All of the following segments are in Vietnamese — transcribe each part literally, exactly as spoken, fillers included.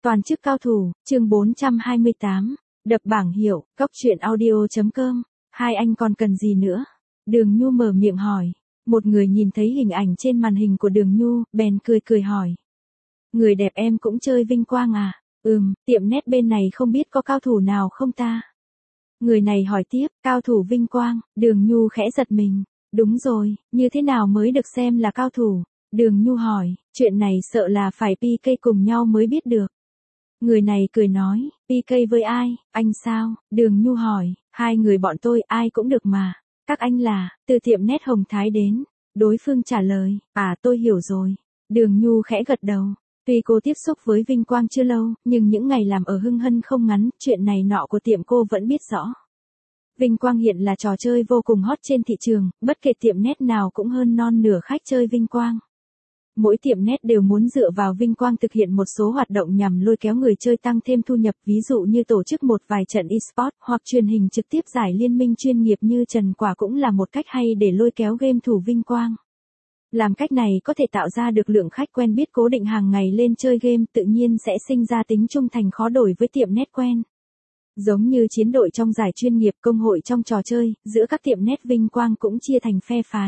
Toàn chức cao thủ, chương bốn trăm hai mươi tám, đập bảng hiệu, cóc truyện audio.com, hai anh còn cần gì nữa? Đường Nhu mở miệng hỏi. Một người nhìn thấy hình ảnh trên màn hình của Đường Nhu, bèn cười cười hỏi. Người đẹp em cũng chơi vinh quang à? Ừm, tiệm nét bên này không biết có cao thủ nào không ta? Người này hỏi tiếp, cao thủ vinh quang, Đường Nhu khẽ giật mình. Đúng rồi, như thế nào mới được xem là cao thủ? Đường Nhu hỏi, chuyện này sợ là phải pê ca cùng nhau mới biết được. Người này cười nói, pê ca với ai, anh sao? Đường Nhu hỏi, hai người bọn tôi ai cũng được mà. Các anh là, từ tiệm nét Hồng Thái đến. Đối phương trả lời, à tôi hiểu rồi. Đường Nhu khẽ gật đầu. Tuy cô tiếp xúc với vinh quang chưa lâu, nhưng những ngày làm ở Hưng Hân không ngắn, chuyện này nọ của tiệm cô vẫn biết rõ. Vinh quang hiện là trò chơi vô cùng hot trên thị trường, bất kể tiệm nét nào cũng hơn non nửa khách chơi vinh quang. Mỗi tiệm nét đều muốn dựa vào vinh quang thực hiện một số hoạt động nhằm lôi kéo người chơi tăng thêm thu nhập, ví dụ như tổ chức một vài trận e-sport hoặc truyền hình trực tiếp giải liên minh chuyên nghiệp như Trần Quả cũng là một cách hay để lôi kéo game thủ vinh quang. Làm cách này có thể tạo ra được lượng khách quen biết cố định hàng ngày lên chơi game, tự nhiên sẽ sinh ra tính trung thành khó đổi với tiệm nét quen. Giống như chiến đội trong giải chuyên nghiệp, công hội trong trò chơi, giữa các tiệm nét vinh quang cũng chia thành phe phái.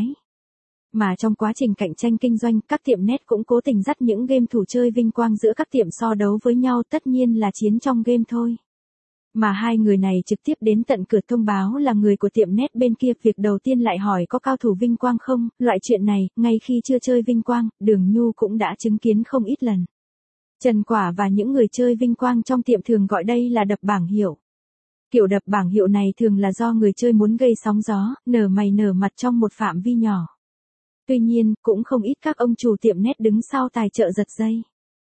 Mà trong quá trình cạnh tranh kinh doanh, các tiệm nét cũng cố tình dắt những game thủ chơi vinh quang giữa các tiệm so đấu với nhau, tất nhiên là chiến trong game thôi. Mà hai người này trực tiếp đến tận cửa thông báo là người của tiệm nét bên kia, việc đầu tiên lại hỏi có cao thủ vinh quang không, loại chuyện này, ngay khi chưa chơi vinh quang, Đường Nhu cũng đã chứng kiến không ít lần. Trần Quả và những người chơi vinh quang trong tiệm thường gọi đây là đập bảng hiệu. Kiểu đập bảng hiệu này thường là do người chơi muốn gây sóng gió, nở mày nở mặt trong một phạm vi nhỏ. Tuy nhiên, cũng không ít các ông chủ tiệm nét đứng sau tài trợ giật dây.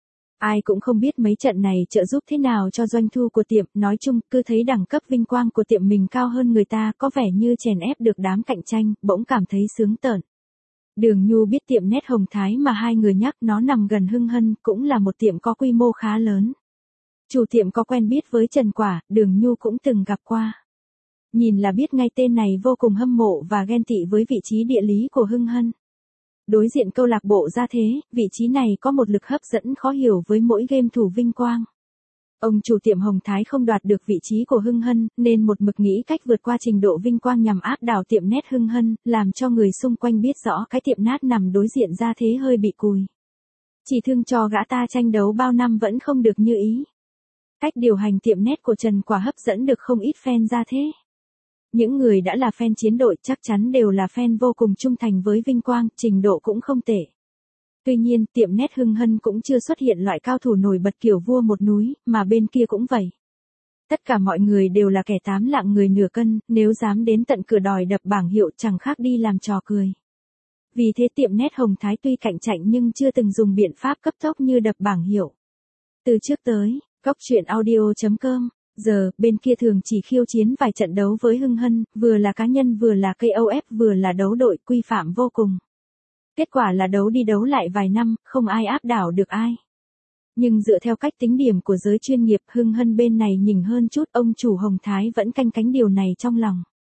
Ai cũng không biết mấy trận này trợ giúp thế nào cho doanh thu của tiệm, nói chung, cứ thấy đẳng cấp vinh quang của tiệm mình cao hơn người ta, có vẻ như chèn ép được đám cạnh tranh, bỗng cảm thấy sướng tởn. Đường Nhu biết tiệm nét Hồng Thái mà hai người nhắc, nó nằm gần Hưng Hân, cũng là một tiệm có quy mô khá lớn. Chủ tiệm có quen biết với Trần Quả, Đường Nhu cũng từng gặp qua. Nhìn là biết ngay tên này vô cùng hâm mộ và ghen tị với vị trí địa lý của Hưng Hân. Đối diện câu lạc bộ ra thế, vị trí này có một lực hấp dẫn khó hiểu với mỗi game thủ vinh quang. Ông chủ tiệm Hồng Thái không đoạt được vị trí của Hưng Hân, nên một mực nghĩ cách vượt qua trình độ vinh quang nhằm áp đảo tiệm nét Hưng Hân, làm cho người xung quanh biết rõ cái tiệm nát nằm đối diện ra thế hơi bị cùi. Chỉ thương cho gã ta tranh đấu bao năm vẫn không được như ý. Cách điều hành tiệm nét của Trần Quả hấp dẫn được không ít fan ra thế. Những người đã là fan chiến đội chắc chắn đều là fan vô cùng trung thành với vinh quang, trình độ cũng không tệ. Tuy nhiên, tiệm nét Hưng Hân cũng chưa xuất hiện loại cao thủ nổi bật kiểu vua một núi, mà bên kia cũng vậy. Tất cả mọi người đều là kẻ tám lạng người nửa cân, nếu dám đến tận cửa đòi đập bảng hiệu chẳng khác đi làm trò cười. Vì thế tiệm nét Hồng Thái tuy cạnh tranh nhưng chưa từng dùng biện pháp cấp tốc như đập bảng hiệu. Từ trước tới, cóc truyện audio.com, giờ, bên kia thường chỉ khiêu chiến vài trận đấu với Hưng Hân, vừa là cá nhân vừa là ca o ép vừa là đấu đội, quy phạm vô cùng. Kết quả là đấu đi đấu lại vài năm, không ai áp đảo được ai. Nhưng dựa theo cách tính điểm của giới chuyên nghiệp, Hưng Hân bên này nhỉnh hơn chút, ông chủ Hồng Thái vẫn canh cánh điều này trong lòng.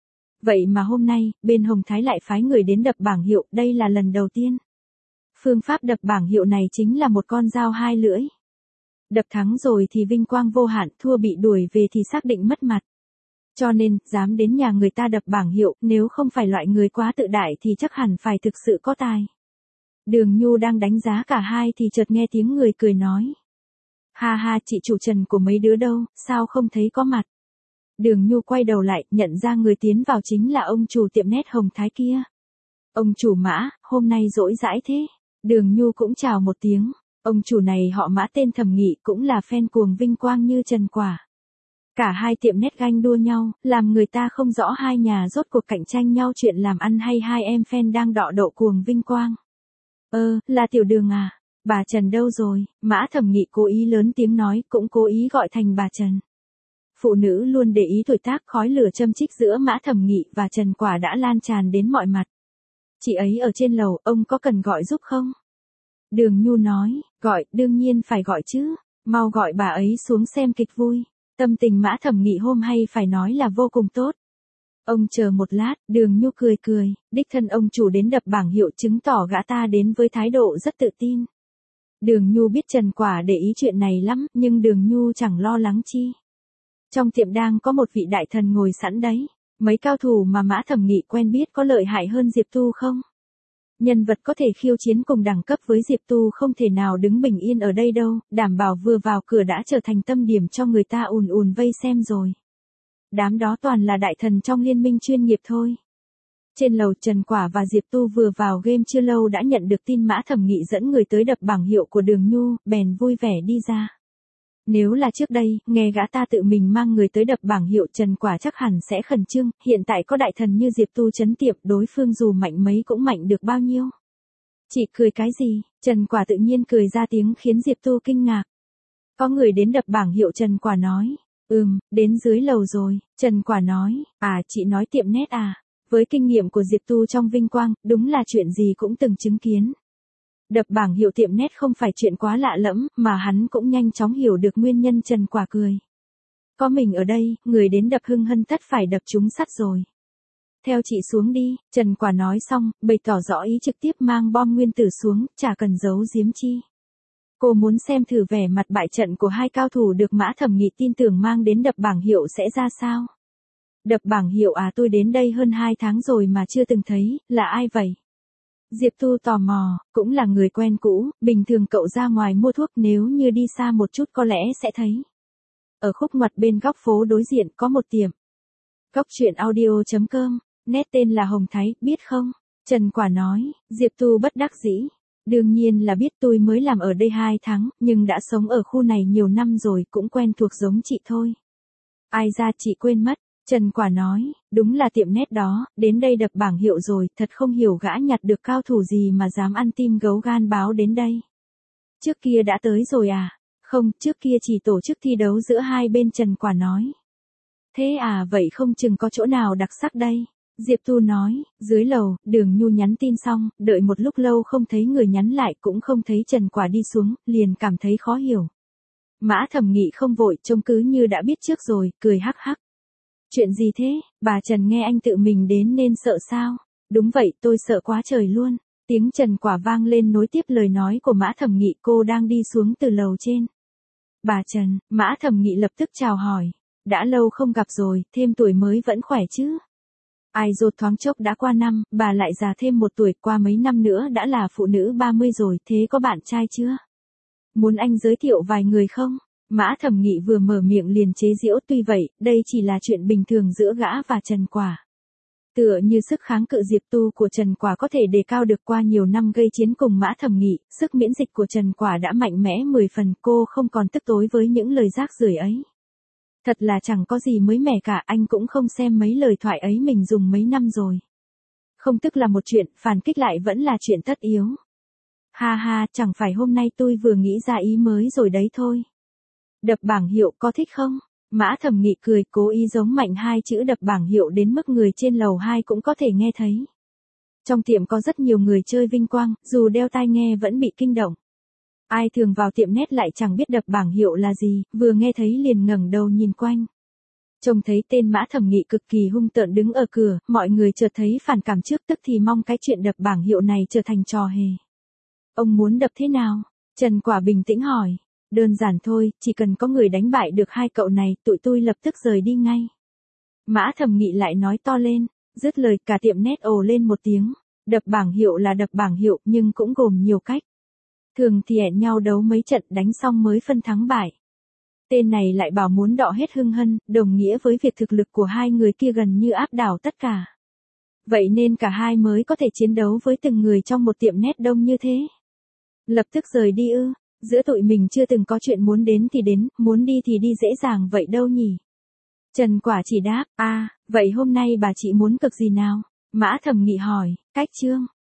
Vậy mà hôm nay, bên Hồng Thái lại phái người đến đập bảng hiệu, đây là lần đầu tiên. Phương pháp đập bảng hiệu này chính là một con dao hai lưỡi. Đập thắng rồi thì vinh quang vô hạn, thua bị đuổi về thì xác định mất mặt. Cho nên, dám đến nhà người ta đập bảng hiệu, nếu không phải loại người quá tự đại thì chắc hẳn phải thực sự có tài. Đường Nhu đang đánh giá cả hai thì chợt nghe tiếng người cười nói. Ha ha, chị chủ Trần của mấy đứa đâu, sao không thấy có mặt. Đường Nhu quay đầu lại, nhận ra người tiến vào chính là ông chủ tiệm nét Hồng Thái kia. Ông chủ Mã, hôm nay rỗi rãi thế. Đường Nhu cũng chào một tiếng. Ông chủ này họ Mã tên Thẩm Nghị, cũng là fan cuồng vinh quang như Trần Quả. Cả hai tiệm nét ganh đua nhau, làm người ta không rõ hai nhà rốt cuộc cạnh tranh nhau chuyện làm ăn hay hai em fan đang đọ độ cuồng vinh quang. Ơ, là Tiểu Đường à? Bà Trần đâu rồi? Mã Thẩm Nghị cố ý lớn tiếng nói, cũng cố ý gọi thành bà Trần. Phụ nữ luôn để ý tuổi tác, khói lửa châm chích giữa Mã Thẩm Nghị và Trần Quả đã lan tràn đến mọi mặt. Chị ấy ở trên lầu, ông có cần gọi giúp không? Đường Nhu nói, gọi, đương nhiên phải gọi chứ, mau gọi bà ấy xuống xem kịch vui. Tâm tình Mã Thẩm Nghị hôm hay phải nói là vô cùng tốt. Ông chờ một lát, Đường Nhu cười cười, đích thân ông chủ đến đập bảng hiệu chứng tỏ gã ta đến với thái độ rất tự tin. Đường Nhu biết Trần Quả để ý chuyện này lắm, nhưng Đường Nhu chẳng lo lắng chi. Trong tiệm đang có một vị đại thần ngồi sẵn đấy. Mấy cao thủ mà Mã Thẩm Nghị quen biết có lợi hại hơn Diệp Tu không? Nhân vật có thể khiêu chiến cùng đẳng cấp với Diệp Tu không thể nào đứng bình yên ở đây đâu, đảm bảo vừa vào cửa đã trở thành tâm điểm cho người ta ùn ùn vây xem rồi. Đám đó toàn là đại thần trong liên minh chuyên nghiệp thôi. Trên lầu Trần Quả và Diệp Tu vừa vào game chưa lâu đã nhận được tin Mã Thẩm Nghị dẫn người tới đập bảng hiệu của Đường Nhu, bèn vui vẻ đi ra. Nếu là trước đây, nghe gã ta tự mình mang người tới đập bảng hiệu Trần Quả chắc hẳn sẽ khẩn trương, hiện tại có đại thần như Diệp Tu trấn tiệm đối phương dù mạnh mấy cũng mạnh được bao nhiêu. Chị cười cái gì, Trần Quả tự nhiên cười ra tiếng khiến Diệp Tu kinh ngạc. Có người đến đập bảng hiệu Trần Quả nói, ừm, đến dưới lầu rồi, Trần Quả nói, à chị nói tiệm nét à, với kinh nghiệm của Diệp Tu trong vinh quang, đúng là chuyện gì cũng từng chứng kiến. Đập bảng hiệu tiệm nét không phải chuyện quá lạ lẫm, mà hắn cũng nhanh chóng hiểu được nguyên nhân. Trần Quả cười. Có mình ở đây, người đến đập hưng hân tất phải đập trúng sắt rồi. Theo chị xuống đi, Trần Quả nói xong, bày tỏ rõ ý trực tiếp mang bom nguyên tử xuống, chả cần giấu giếm chi. Cô muốn xem thử vẻ mặt bại trận của hai cao thủ được Mã Thẩm Nghị tin tưởng mang đến đập bảng hiệu sẽ ra sao. Đập bảng hiệu à, tôi đến đây hơn hai tháng rồi mà chưa từng thấy, là ai vậy? Diệp Tu tò mò, cũng là người quen cũ, bình thường cậu ra ngoài mua thuốc, nếu như đi xa một chút có lẽ sẽ thấy. Ở khúc ngoặt bên góc phố đối diện có một tiệm. Góc truyện audio chấm com, nét tên là Hồng Thái, biết không? Trần Quả nói, Diệp Tu bất đắc dĩ. Đương nhiên là biết, tôi mới làm ở đây hai tháng, nhưng đã sống ở khu này nhiều năm rồi, cũng quen thuộc giống chị thôi. Ai ra chị quên mất. Trần Quả nói, đúng là tiệm nét đó, đến đây đập bảng hiệu rồi, thật không hiểu gã nhặt được cao thủ gì mà dám ăn tim gấu gan báo đến đây. Trước kia đã tới rồi à? Không, trước kia chỉ tổ chức thi đấu giữa hai bên. Trần Quả nói. Thế à, vậy không chừng có chỗ nào đặc sắc đây. Diệp Tu nói, dưới lầu, Đường Nhu nhắn tin xong, đợi một lúc lâu không thấy người nhắn lại, cũng không thấy Trần Quả đi xuống, liền cảm thấy khó hiểu. Mã Thẩm Nghị không vội, trông cứ như đã biết trước rồi, cười hắc hắc. Chuyện gì thế, bà Trần nghe anh tự mình đến nên sợ sao? Đúng vậy, tôi sợ quá trời luôn. Tiếng Trần Quả vang lên nối tiếp lời nói của Mã Thẩm Nghị, cô đang đi xuống từ lầu trên. Bà Trần, Mã Thẩm Nghị lập tức chào hỏi. Đã lâu không gặp rồi, thêm tuổi mới vẫn khỏe chứ? Ai dột thoáng chốc đã qua năm, bà lại già thêm một tuổi, qua mấy năm nữa đã là phụ nữ ba mươi rồi, thế có bạn trai chưa? Muốn anh giới thiệu vài người không? Mã Thẩm Nghị vừa mở miệng liền chế giễu, tuy vậy, đây chỉ là chuyện bình thường giữa gã và Trần Quả. Tựa như sức kháng cự Diệp Tu của Trần Quả có thể đề cao được qua nhiều năm gây chiến cùng Mã Thẩm Nghị, sức miễn dịch của Trần Quả đã mạnh mẽ mười phần, cô không còn tức tối với những lời rác rưởi ấy. Thật là chẳng có gì mới mẻ cả, anh cũng không xem mấy lời thoại ấy mình dùng mấy năm rồi. Không tức là một chuyện, phản kích lại vẫn là chuyện tất yếu. Ha ha, chẳng phải hôm nay tôi vừa nghĩ ra ý mới rồi đấy thôi. Đập bảng hiệu có thích không? Mã Thẩm Nghị cười, cố ý giống mạnh hai chữ đập bảng hiệu đến mức người trên lầu hai cũng có thể nghe thấy. Trong tiệm có rất nhiều người chơi vinh quang, dù đeo tai nghe vẫn bị kinh động. Ai thường vào tiệm nét lại chẳng biết đập bảng hiệu là gì, vừa nghe thấy liền ngẩng đầu nhìn quanh. Trông thấy tên Mã Thẩm Nghị cực kỳ hung tợn đứng ở cửa, mọi người chợt thấy phản cảm trước, tức thì mong cái chuyện đập bảng hiệu này trở thành trò hề. Ông muốn đập thế nào? Trần Quả bình tĩnh hỏi. Đơn giản thôi, chỉ cần có người đánh bại được hai cậu này, tụi tôi lập tức rời đi ngay. Mã Thẩm Nghị lại nói to lên, dứt lời cả tiệm nét ồ lên một tiếng. Đập bảng hiệu là đập bảng hiệu, nhưng cũng gồm nhiều cách. Thường thì hẹn nhau đấu mấy trận, đánh xong mới phân thắng bại. Tên này lại bảo muốn đọ hết hưng hân, đồng nghĩa với việc thực lực của hai người kia gần như áp đảo tất cả. Vậy nên cả hai mới có thể chiến đấu với từng người trong một tiệm nét đông như thế. Lập tức rời đi ư? Giữa tụi mình chưa từng có chuyện muốn đến thì đến, muốn đi thì đi dễ dàng vậy đâu nhỉ? Trần Quả chỉ đáp, à, vậy hôm nay bà chị muốn cực gì nào? Mã Thẩm Nghị hỏi, cách chương.